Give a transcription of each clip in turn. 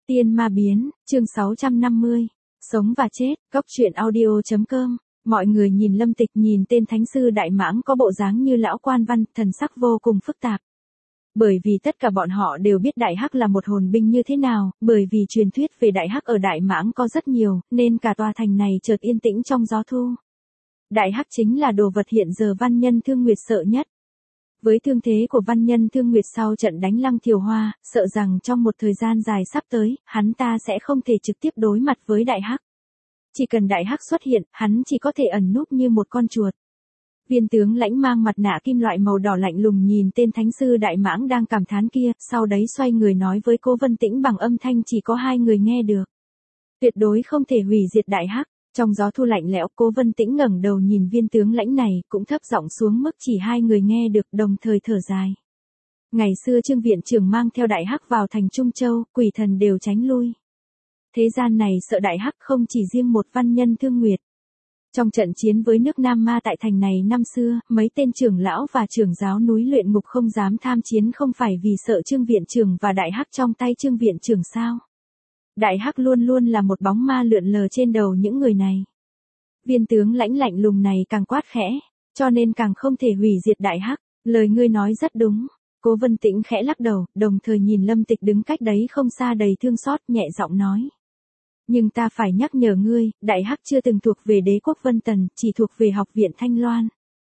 Tiên ma biến, chương 650. Sống và chết, góc truyện audio.com. Mọi người nhìn Lâm Tịch, nhìn tên thánh sư Đại Mãng có bộ dáng như lão quan văn, thần sắc vô cùng phức tạp. Bởi vì tất cả bọn họ đều biết Đại Hắc là một hồn binh như thế nào, bởi vì truyền thuyết về Đại Hắc ở Đại Mãng có rất nhiều, nên cả tòa thành này chợt yên tĩnh trong gió thu. Đại Hắc chính là đồ vật hiện giờ Văn Nhân Thương Nguyệt sợ nhất. Với thương thế của Văn Nhân Thương Nguyệt sau trận đánh Lăng Thiều Hoa, sợ rằng trong một thời gian dài sắp tới, hắn ta sẽ không thể trực tiếp đối mặt với Đại Hắc. Chỉ cần Đại Hắc xuất hiện, hắn chỉ có thể ẩn núp như một con chuột. Viên tướng Lãnh mang mặt nạ kim loại màu đỏ lạnh lùng nhìn tên thánh sư Đại Mãng đang cảm thán kia, sau đấy xoay người nói với Cố Vân Tĩnh bằng âm thanh chỉ có hai người nghe được. Tuyệt đối không thể hủy diệt Đại Hắc. Trong gió thu lạnh lẽo, Cố Vân Tĩnh ngẩng đầu nhìn viên tướng Lãnh này, cũng thấp giọng xuống mức chỉ hai người nghe được, đồng thời thở dài. Ngày xưa Trương viện trưởng mang theo Đại Hắc vào thành Trung Châu, quỷ thần đều tránh lui. Thế gian này sợ Đại Hắc không chỉ riêng một Văn Nhân Thương Nguyệt. Trong trận chiến với nước Nam Ma tại thành này năm xưa, mấy tên trưởng lão và trưởng giáo núi luyện ngục không dám tham chiến không phải vì sợ Trương viện trưởng và Đại Hắc trong tay Trương viện trưởng sao? Đại Hắc luôn luôn là một bóng ma lượn lờ trên đầu những người này. Viên tướng Lãnh lạnh lùng này càng quát khẽ, cho nên càng không thể hủy diệt Đại Hắc. Lời ngươi nói rất đúng. Cố Vân Tĩnh khẽ lắc đầu, đồng thời nhìn Lâm Tịch đứng cách đấy không xa đầy thương xót, nhẹ giọng nói. Nhưng ta phải nhắc nhở ngươi, Đại Hắc chưa từng thuộc về đế quốc Vân Tần, chỉ thuộc về học viện Thanh Loan.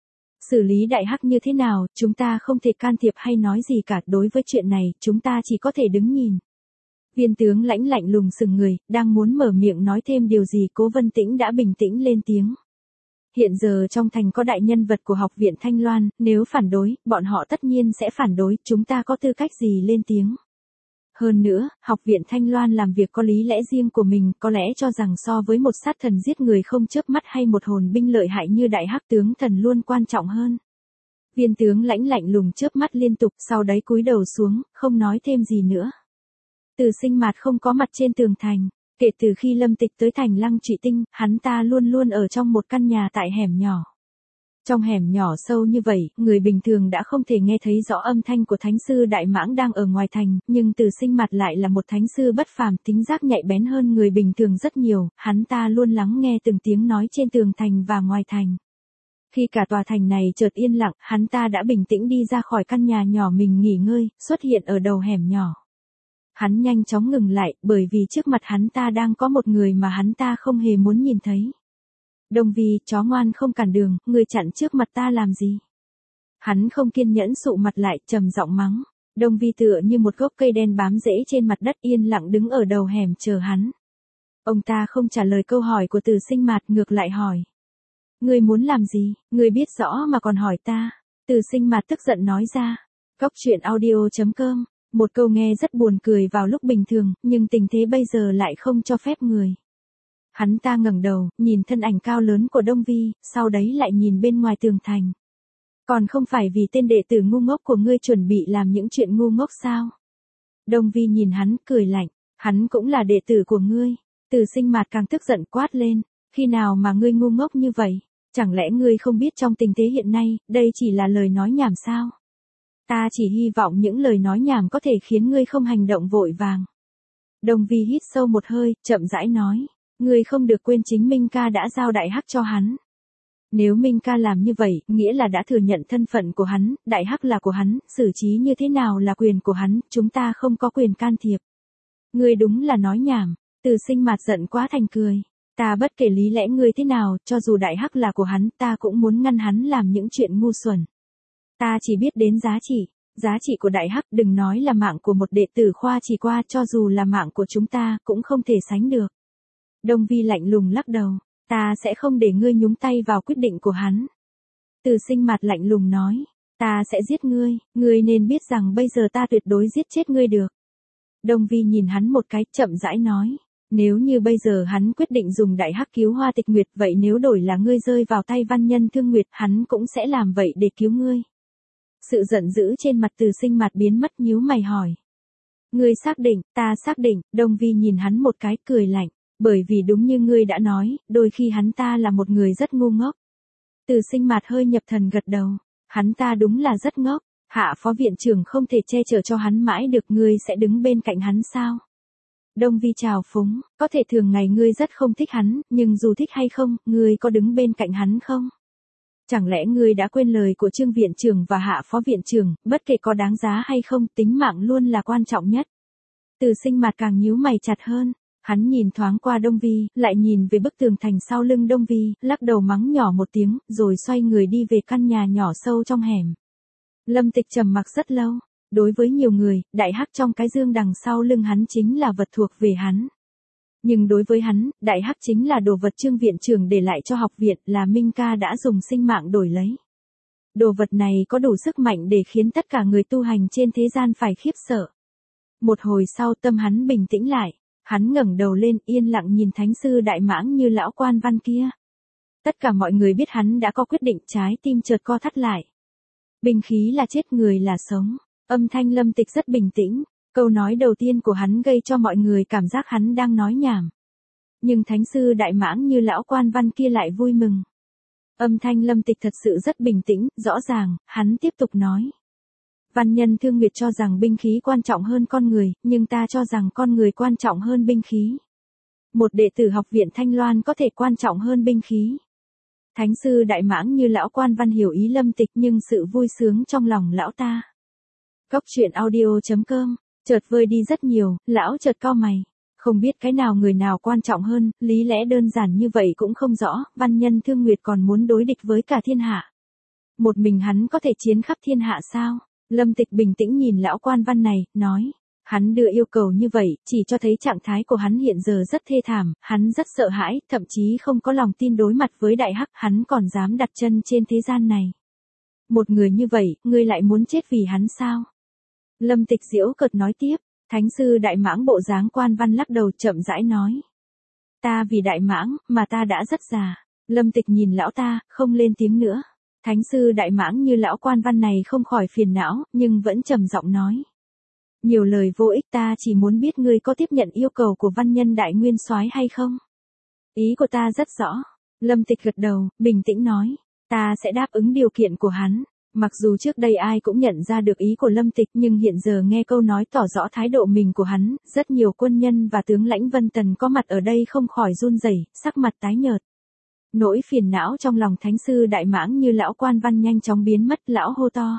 Xử lý Đại Hắc như thế nào, chúng ta không thể can thiệp hay nói gì cả, đối với chuyện này, chúng ta chỉ có thể đứng nhìn. Viên tướng Lãnh lạnh lùng sừng người, đang muốn mở miệng nói thêm điều gì, Cố Vân Tĩnh đã bình tĩnh lên tiếng. Hiện giờ trong thành có đại nhân vật của học viện Thanh Loan, nếu phản đối, bọn họ tất nhiên sẽ phản đối, chúng ta có tư cách gì lên tiếng. Hơn nữa, học viện Thanh Loan làm việc có lý lẽ riêng của mình, có lẽ cho rằng so với một sát thần giết người không chớp mắt hay một hồn binh lợi hại như Đại Hắc tướng thần luôn quan trọng hơn. Viên tướng Lãnh lạnh lùng chớp mắt liên tục, sau đấy cúi đầu xuống, không nói thêm gì nữa. Từ Sinh Mạt không có mặt trên tường thành, kể từ khi Lâm Tịch tới thành Lăng Trụy Tinh, hắn ta luôn luôn ở trong một căn nhà tại hẻm nhỏ. Trong hẻm nhỏ sâu như vậy, người bình thường đã không thể nghe thấy rõ âm thanh của thánh sư Đại Mãng đang ở ngoài thành, nhưng Từ Sinh Mạt lại là một thánh sư bất phàm, tính giác nhạy bén hơn người bình thường rất nhiều, hắn ta luôn lắng nghe từng tiếng nói trên tường thành và ngoài thành. Khi cả tòa thành này chợt yên lặng, hắn ta đã bình tĩnh đi ra khỏi căn nhà nhỏ mình nghỉ ngơi, xuất hiện ở đầu hẻm nhỏ. Hắn nhanh chóng ngừng lại, bởi vì trước mặt hắn ta đang có một người mà hắn ta không hề muốn nhìn thấy. Đông Vi, chó ngoan không cản đường, người chặn trước mặt ta làm gì? Hắn không kiên nhẫn sụ mặt lại, trầm giọng mắng. Đông Vi tựa như một gốc cây đen bám rễ trên mặt đất yên lặng đứng ở đầu hẻm chờ hắn. Ông ta không trả lời câu hỏi của Từ Sinh Mạt, ngược lại hỏi. Ngươi muốn làm gì, ngươi biết rõ mà còn hỏi ta. Từ Sinh Mạt tức giận nói ra. Góc truyện audio.com. Một câu nghe rất buồn cười vào lúc bình thường, nhưng tình thế bây giờ lại không cho phép người. Hắn ta ngẩng đầu, nhìn thân ảnh cao lớn của Đông Vi, sau đấy lại nhìn bên ngoài tường thành. Còn không phải vì tên đệ tử ngu ngốc của ngươi chuẩn bị làm những chuyện ngu ngốc sao? Đông Vi nhìn hắn, cười lạnh, hắn cũng là đệ tử của ngươi. Từ Sinh Mạt càng tức giận quát lên, khi nào mà ngươi ngu ngốc như vậy? Chẳng lẽ ngươi không biết trong tình thế hiện nay, đây chỉ là lời nói nhảm sao? Ta chỉ hy vọng những lời nói nhảm có thể khiến ngươi không hành động vội vàng. Đông Vi hít sâu một hơi, chậm rãi nói. Ngươi không được quên chính Minh Ca đã giao Đại Hắc cho hắn. Nếu Minh Ca làm như vậy, nghĩa là đã thừa nhận thân phận của hắn, Đại Hắc là của hắn, xử trí như thế nào là quyền của hắn, chúng ta không có quyền can thiệp. Ngươi đúng là nói nhảm. Từ Sinh Mạt giận quá thành cười. Ta bất kể lý lẽ ngươi thế nào, cho dù Đại Hắc là của hắn, ta cũng muốn ngăn hắn làm những chuyện ngu xuẩn. Ta chỉ biết đến giá trị của Đại Hắc, đừng nói là mạng của một đệ tử khoa chỉ qua, cho dù là mạng của chúng ta, cũng không thể sánh được. Đông Vi lạnh lùng lắc đầu, ta sẽ không để ngươi nhúng tay vào quyết định của hắn. Từ Sinh Mạt lạnh lùng nói, ta sẽ giết ngươi nên biết rằng bây giờ ta tuyệt đối giết chết ngươi được. Đông Vi nhìn hắn một cái, chậm rãi nói, nếu như bây giờ hắn quyết định dùng Đại Hắc cứu Hoa Tịch Nguyệt, vậy nếu đổi là ngươi rơi vào tay Văn Nhân Thương Nguyệt, hắn cũng sẽ làm vậy để cứu ngươi. Sự giận dữ trên mặt Từ Sinh Mạt biến mất, nhíu mày hỏi. Ngươi xác định, ta xác định, Đông Vi nhìn hắn một cái, cười lạnh, bởi vì đúng như ngươi đã nói, đôi khi hắn ta là một người rất ngu ngốc. Từ Sinh Mạt hơi nhập thần gật đầu, hắn ta đúng là rất ngốc, Hạ phó viện trưởng không thể che chở cho hắn mãi được, ngươi sẽ đứng bên cạnh hắn sao? Đông Vi chào phúng, có thể thường ngày ngươi rất không thích hắn, nhưng dù thích hay không, ngươi có đứng bên cạnh hắn không? Chẳng lẽ ngươi đã quên lời của Trương viện trưởng và Hạ phó viện trưởng, bất kể có đáng giá hay không, tính mạng luôn là quan trọng nhất. Từ Sinh mặt càng nhíu mày chặt hơn, hắn nhìn thoáng qua Đông Vi, lại nhìn về bức tường thành sau lưng Đông Vi, lắc đầu mắng nhỏ một tiếng, rồi xoay người đi về căn nhà nhỏ sâu trong hẻm. Lâm Tịch trầm mặc rất lâu. Đối với nhiều người, đại hắc trong cái dương đằng sau lưng hắn chính là vật thuộc về hắn. Nhưng đối với hắn, đại hắc chính là đồ vật Trương viện trưởng để lại cho học viện, là Minh ca đã dùng sinh mạng đổi lấy. Đồ vật này có đủ sức mạnh để khiến tất cả người tu hành trên thế gian phải khiếp sợ. Một hồi sau tâm hắn bình tĩnh lại, hắn ngẩng đầu lên yên lặng nhìn thánh sư Đại Mãng Như lão quan văn kia. Tất cả mọi người biết hắn đã có quyết định, trái tim chợt co thắt lại. Binh khí là chết, người là sống. Âm thanh Lâm Tịch rất bình tĩnh, câu nói đầu tiên của hắn gây cho mọi người cảm giác hắn đang nói nhảm. Nhưng thánh sư Đại Mãng Như lão quan văn kia lại vui mừng. Âm thanh Lâm Tịch thật sự rất bình tĩnh, rõ ràng, hắn tiếp tục nói. Văn nhân Thương Nguyệt cho rằng binh khí quan trọng hơn con người, nhưng ta cho rằng con người quan trọng hơn binh khí. Một đệ tử học viện Thanh Loan có thể quan trọng hơn binh khí. Thánh sư Đại Mãng Như lão quan văn hiểu ý Lâm Tịch, nhưng sự vui sướng trong lòng lão ta. Cốc truyện audio.com, chợt vơi đi rất nhiều, lão chợt cau mày. Không biết cái nào người nào quan trọng hơn, lý lẽ đơn giản như vậy cũng không rõ, văn nhân Thương Nguyệt còn muốn đối địch với cả thiên hạ. Một mình hắn có thể chiến khắp thiên hạ sao? Lâm Tịch bình tĩnh nhìn lão quan văn này, nói. Hắn đưa yêu cầu như vậy, chỉ cho thấy trạng thái của hắn hiện giờ rất thê thảm, hắn rất sợ hãi, thậm chí không có lòng tin đối mặt với đại hắc, hắn còn dám đặt chân trên thế gian này. Một người như vậy, ngươi lại muốn chết vì hắn sao? Lâm Tịch giễu cợt nói tiếp, thánh sư Đại Mãng bộ dáng quan văn lắc đầu chậm rãi nói. Ta vì Đại Mãng, mà ta đã rất già. Lâm Tịch nhìn lão ta, không lên tiếng nữa. Thánh sư Đại Mãng Như lão quan văn này không khỏi phiền não, nhưng vẫn trầm giọng nói. Nhiều lời vô ích, ta chỉ muốn biết ngươi có tiếp nhận yêu cầu của văn nhân Đại Nguyên Soái hay không? Ý của ta rất rõ. Lâm Tịch gật đầu, bình tĩnh nói. Ta sẽ đáp ứng điều kiện của hắn. Mặc dù trước đây ai cũng nhận ra được ý của Lâm Tịch, nhưng hiện giờ nghe câu nói tỏ rõ thái độ mình của hắn, rất nhiều quân nhân và tướng lãnh Vân Tần có mặt ở đây không khỏi run rẩy, sắc mặt tái nhợt. Nỗi phiền não trong lòng thánh sư Đại Mãng Như lão quan văn nhanh chóng biến mất, lão hô to.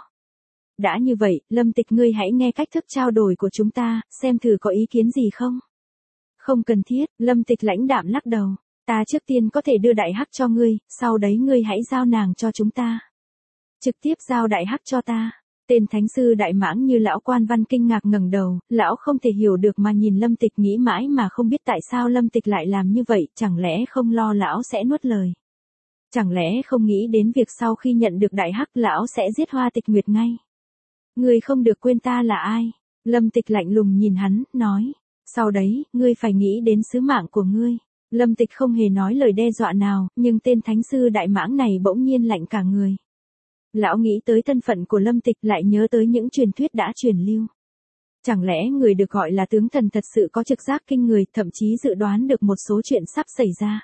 Đã như vậy, Lâm Tịch ngươi hãy nghe cách thức trao đổi của chúng ta, xem thử có ý kiến gì không? Không cần thiết, Lâm Tịch lãnh đạm lắc đầu. Ta trước tiên có thể đưa đại hắc cho ngươi, sau đấy ngươi hãy giao nàng cho chúng ta. Trực tiếp giao đại hắc cho ta. Tên thánh sư Đại Mãng Như lão quan văn kinh ngạc ngẩng đầu, lão không thể hiểu được mà nhìn Lâm Tịch, nghĩ mãi mà không biết tại sao Lâm Tịch lại làm như vậy, chẳng lẽ không lo lão sẽ nuốt lời. Chẳng lẽ không nghĩ đến việc sau khi nhận được đại hắc lão sẽ giết Hoa Tịch Nguyệt ngay. Ngươi không được quên ta là ai. Lâm Tịch lạnh lùng nhìn hắn, nói. Sau đấy, ngươi phải nghĩ đến sứ mạng của ngươi. Lâm Tịch không hề nói lời đe dọa nào, nhưng tên thánh sư Đại Mãng này bỗng nhiên lạnh cả người. Lão nghĩ tới thân phận của Lâm Tịch, lại nhớ tới những truyền thuyết đã truyền lưu. Chẳng lẽ người được gọi là tướng thần thật sự có trực giác kinh người, thậm chí dự đoán được một số chuyện sắp xảy ra.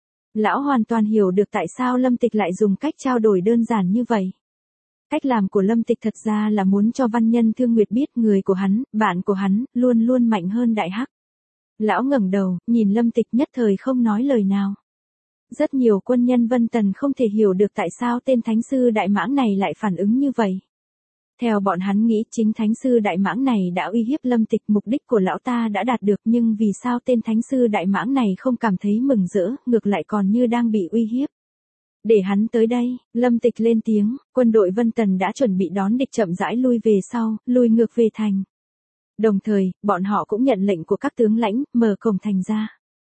Lão hoàn toàn hiểu được tại sao Lâm Tịch lại dùng cách trao đổi đơn giản như vậy. Cách làm của Lâm Tịch thật ra là muốn cho văn nhân Thương Nguyệt biết người của hắn, bạn của hắn, luôn luôn mạnh hơn đại hắc. Lão ngẩng đầu, nhìn Lâm Tịch nhất thời không nói lời nào. Rất nhiều quân nhân Vân Tần không thể hiểu được tại sao tên thánh sư Đại Mãng này lại phản ứng như vậy. Theo bọn hắn nghĩ chính thánh sư Đại Mãng này đã uy hiếp Lâm Tịch, mục đích của lão ta đã đạt được, nhưng vì sao tên thánh sư Đại Mãng này không cảm thấy mừng rỡ, ngược lại còn như đang bị uy hiếp. Để hắn tới đây, Lâm Tịch lên tiếng, quân đội Vân Tần đã chuẩn bị đón địch chậm rãi lui về sau, lui ngược về thành. Đồng thời, bọn họ cũng nhận lệnh của các tướng lãnh, mở cổng thành ra.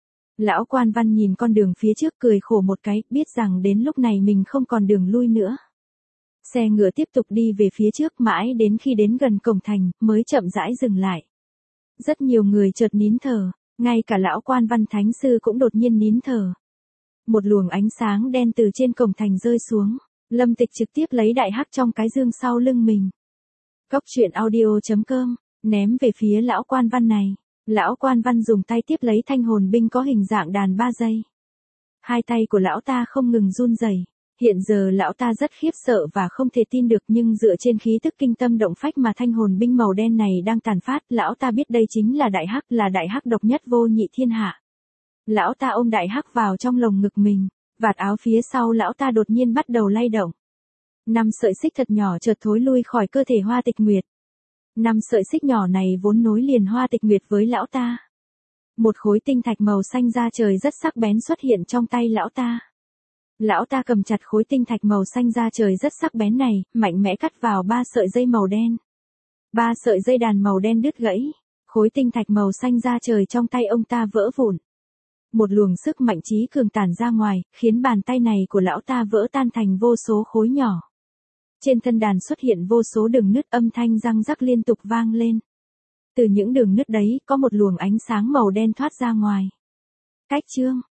Lão quan văn nhìn con đường phía trước cười khổ một cái, biết rằng đến lúc này mình không còn đường lui nữa. Xe ngựa tiếp tục đi về phía trước mãi đến khi đến gần cổng thành, mới chậm rãi dừng lại. Rất nhiều người chợt nín thở, ngay cả lão quan văn thánh sư cũng đột nhiên nín thở. Một luồng ánh sáng đen từ trên cổng thành rơi xuống, Lâm Tịch trực tiếp lấy đại hắc trong cái dương sau lưng mình. Cốc truyện audio.com, ném về phía lão quan văn này. Lão quan văn dùng tay tiếp lấy thanh hồn binh có hình dạng đàn 3 giây. Hai tay của lão ta không ngừng run rẩy, Hiện giờ lão ta rất khiếp sợ và không thể tin được, nhưng dựa trên khí tức kinh tâm động phách mà thanh hồn binh màu đen này đang tàn phát, lão ta biết đây chính là đại hắc độc nhất vô nhị thiên hạ. Lão ta ôm đại hắc vào trong lồng ngực mình, vạt áo phía sau lão ta đột nhiên bắt đầu lay động. 5 sợi xích thật nhỏ chợt thối lui khỏi cơ thể Hoa Tịch Nguyệt. 5 sợi xích nhỏ này vốn nối liền Hoa Tịch Nguyệt với lão ta. Một khối tinh thạch màu xanh da trời rất sắc bén xuất hiện trong tay lão ta. Lão ta cầm chặt khối tinh thạch màu xanh da trời rất sắc bén này, mạnh mẽ cắt vào 3 sợi dây màu đen. 3 sợi dây đàn màu đen đứt gãy, khối tinh thạch màu xanh da trời trong tay ông ta vỡ vụn. Một luồng sức mạnh trí cường tản ra ngoài, khiến bàn tay này của lão ta vỡ tan thành vô số khối nhỏ. Trên thân đàn xuất hiện vô số đường nứt, âm thanh răng rắc liên tục vang lên. Từ những đường nứt đấy, có một luồng ánh sáng màu đen thoát ra ngoài. Cách chương